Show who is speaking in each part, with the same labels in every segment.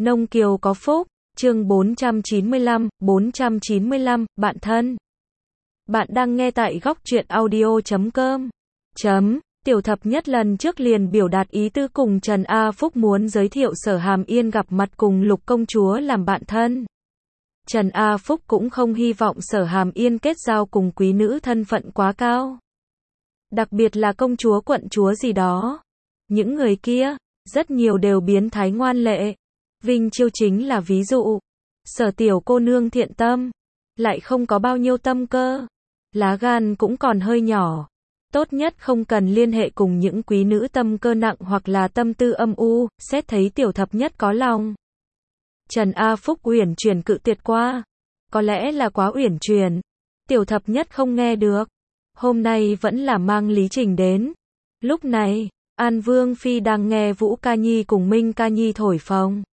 Speaker 1: Nông Kiều có phúc, chương 495, bạn thân. Bạn đang nghe tại góc truyện audio.com. Tiểu thập nhất lần trước liền biểu đạt ý tư cùng Trần A Phúc muốn giới thiệu Sở Hàm Yên gặp mặt cùng Lục công chúa làm bạn thân. Trần A Phúc cũng không hy vọng Sở Hàm Yên kết giao cùng quý nữ thân phận quá cao. Đặc biệt là công chúa quận chúa gì đó. Những người kia, rất nhiều đều biến thái ngoan lệ. Vinh Chiêu chính là ví dụ. Sở tiểu cô nương thiện tâm, lại không có bao nhiêu tâm cơ. Lá gan cũng còn hơi nhỏ. Tốt nhất không cần liên hệ cùng những quý nữ tâm cơ nặng hoặc là tâm tư âm u, xét thấy tiểu thập nhất có lòng. Trần A Phúc uyển chuyển cự tuyệt qua. Có lẽ là quá uyển chuyển. Tiểu thập nhất không nghe được. Hôm nay vẫn là mang Lý Trình đến. Lúc này, An Vương Phi đang nghe Vũ Ca Nhi cùng Minh Ca Nhi thổi phồng.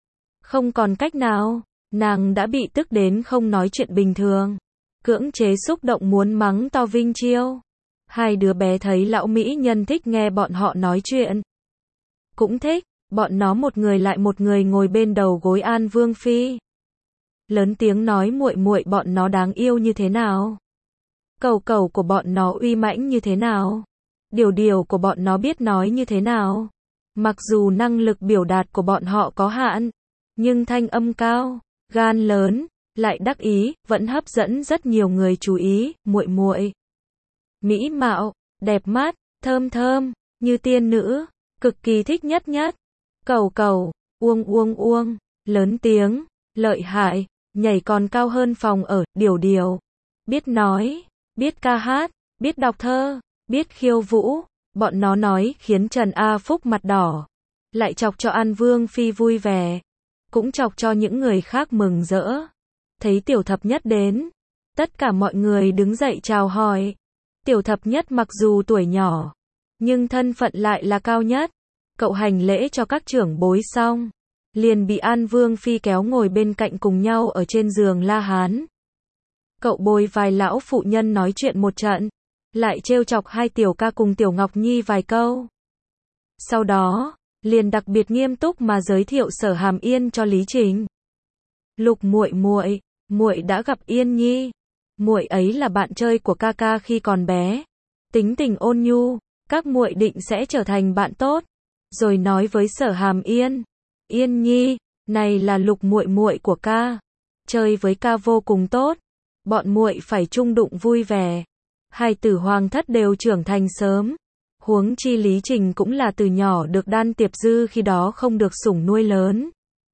Speaker 1: Không còn cách nào, nàng đã bị tức đến không nói chuyện bình thường. Cưỡng chế xúc động muốn mắng to Vinh Chiêu. Hai đứa bé thấy lão mỹ nhân thích nghe bọn họ nói chuyện. Cũng thích, bọn nó một người lại một người ngồi bên đầu gối An Vương Phi. Lớn tiếng nói muội muội bọn nó đáng yêu như thế nào. Cầu cầu của bọn nó uy mãnh như thế nào. Điều điều của bọn nó biết nói như thế nào. Mặc dù năng lực biểu đạt của bọn họ có hạn, nhưng thanh âm cao, gan lớn, lại đắc ý, vẫn hấp dẫn rất nhiều người chú ý. Muội muội mỹ mạo, đẹp mắt, thơm thơm, như tiên nữ, cực kỳ thích nhất nhất. Cầu cầu, uông, lớn tiếng, lợi hại, nhảy còn cao hơn phòng ở. Điều điều, biết nói, biết ca hát, biết đọc thơ, biết khiêu vũ. Bọn nó nói khiến Trần A Phúc mặt đỏ, lại chọc cho An Vương Phi vui vẻ, cũng chọc cho những người khác mừng rỡ. Thấy tiểu thập nhất đến, tất cả mọi người đứng dậy chào hỏi. Tiểu thập nhất mặc dù tuổi nhỏ, nhưng thân phận lại là cao nhất. Cậu hành lễ cho các trưởng bối xong, liền bị An Vương Phi kéo ngồi bên cạnh cùng nhau ở trên giường La Hán. Cậu bồi vài lão phụ nhân nói chuyện một trận, lại trêu chọc hai tiểu ca cùng Tiểu Ngọc Nhi vài câu. Sau đó, liền đặc biệt nghiêm túc mà giới thiệu Sở Hàm Yên cho Lý Trình. Lục muội muội đã gặp Yên Nhi. Muội ấy là bạn chơi của ca ca khi còn bé, tính tình ôn nhu, các muội định sẽ trở thành bạn tốt. Rồi nói với Sở Hàm Yên, Yên Nhi, này là Lục muội muội của ca, chơi với ca vô cùng tốt, bọn muội phải chung đụng vui vẻ. Hai tử hoàng thất đều trưởng thành sớm, huống chi Lý Trình cũng là từ nhỏ được Đan Tiệp Dư khi đó không được sủng nuôi lớn.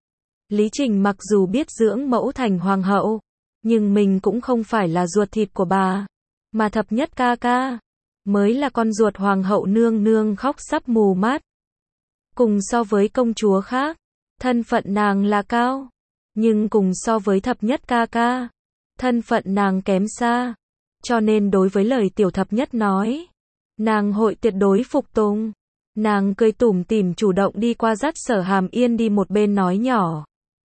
Speaker 1: Lý Trình mặc dù biết dưỡng mẫu thành hoàng hậu, nhưng mình cũng không phải là ruột thịt của bà, mà thập nhất ca ca mới là con ruột hoàng hậu nương nương khóc sắp mù mắt. Cùng so với công chúa khác, thân phận nàng là cao, nhưng cùng so với thập nhất ca ca, thân phận nàng kém xa. Cho nên đối với lời tiểu thập nhất nói, nàng hội tuyệt đối phục tùng. Nàng cười tủm tỉm chủ động đi qua dắt Sở Hàm Yên đi một bên nói nhỏ.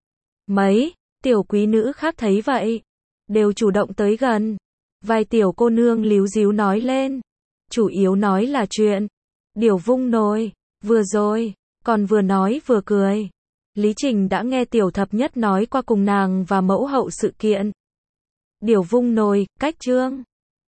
Speaker 1: Mấy tiểu quý nữ khác thấy vậy, đều chủ động tới gần. Vài tiểu cô nương líu díu nói lên, chủ yếu nói là chuyện Điểu Vung Nồi. Vừa rồi, còn vừa nói vừa cười, Lý Trình đã nghe tiểu thập nhất nói qua cùng nàng và mẫu hậu sự kiện. Điểu Vung Nồi, cách chương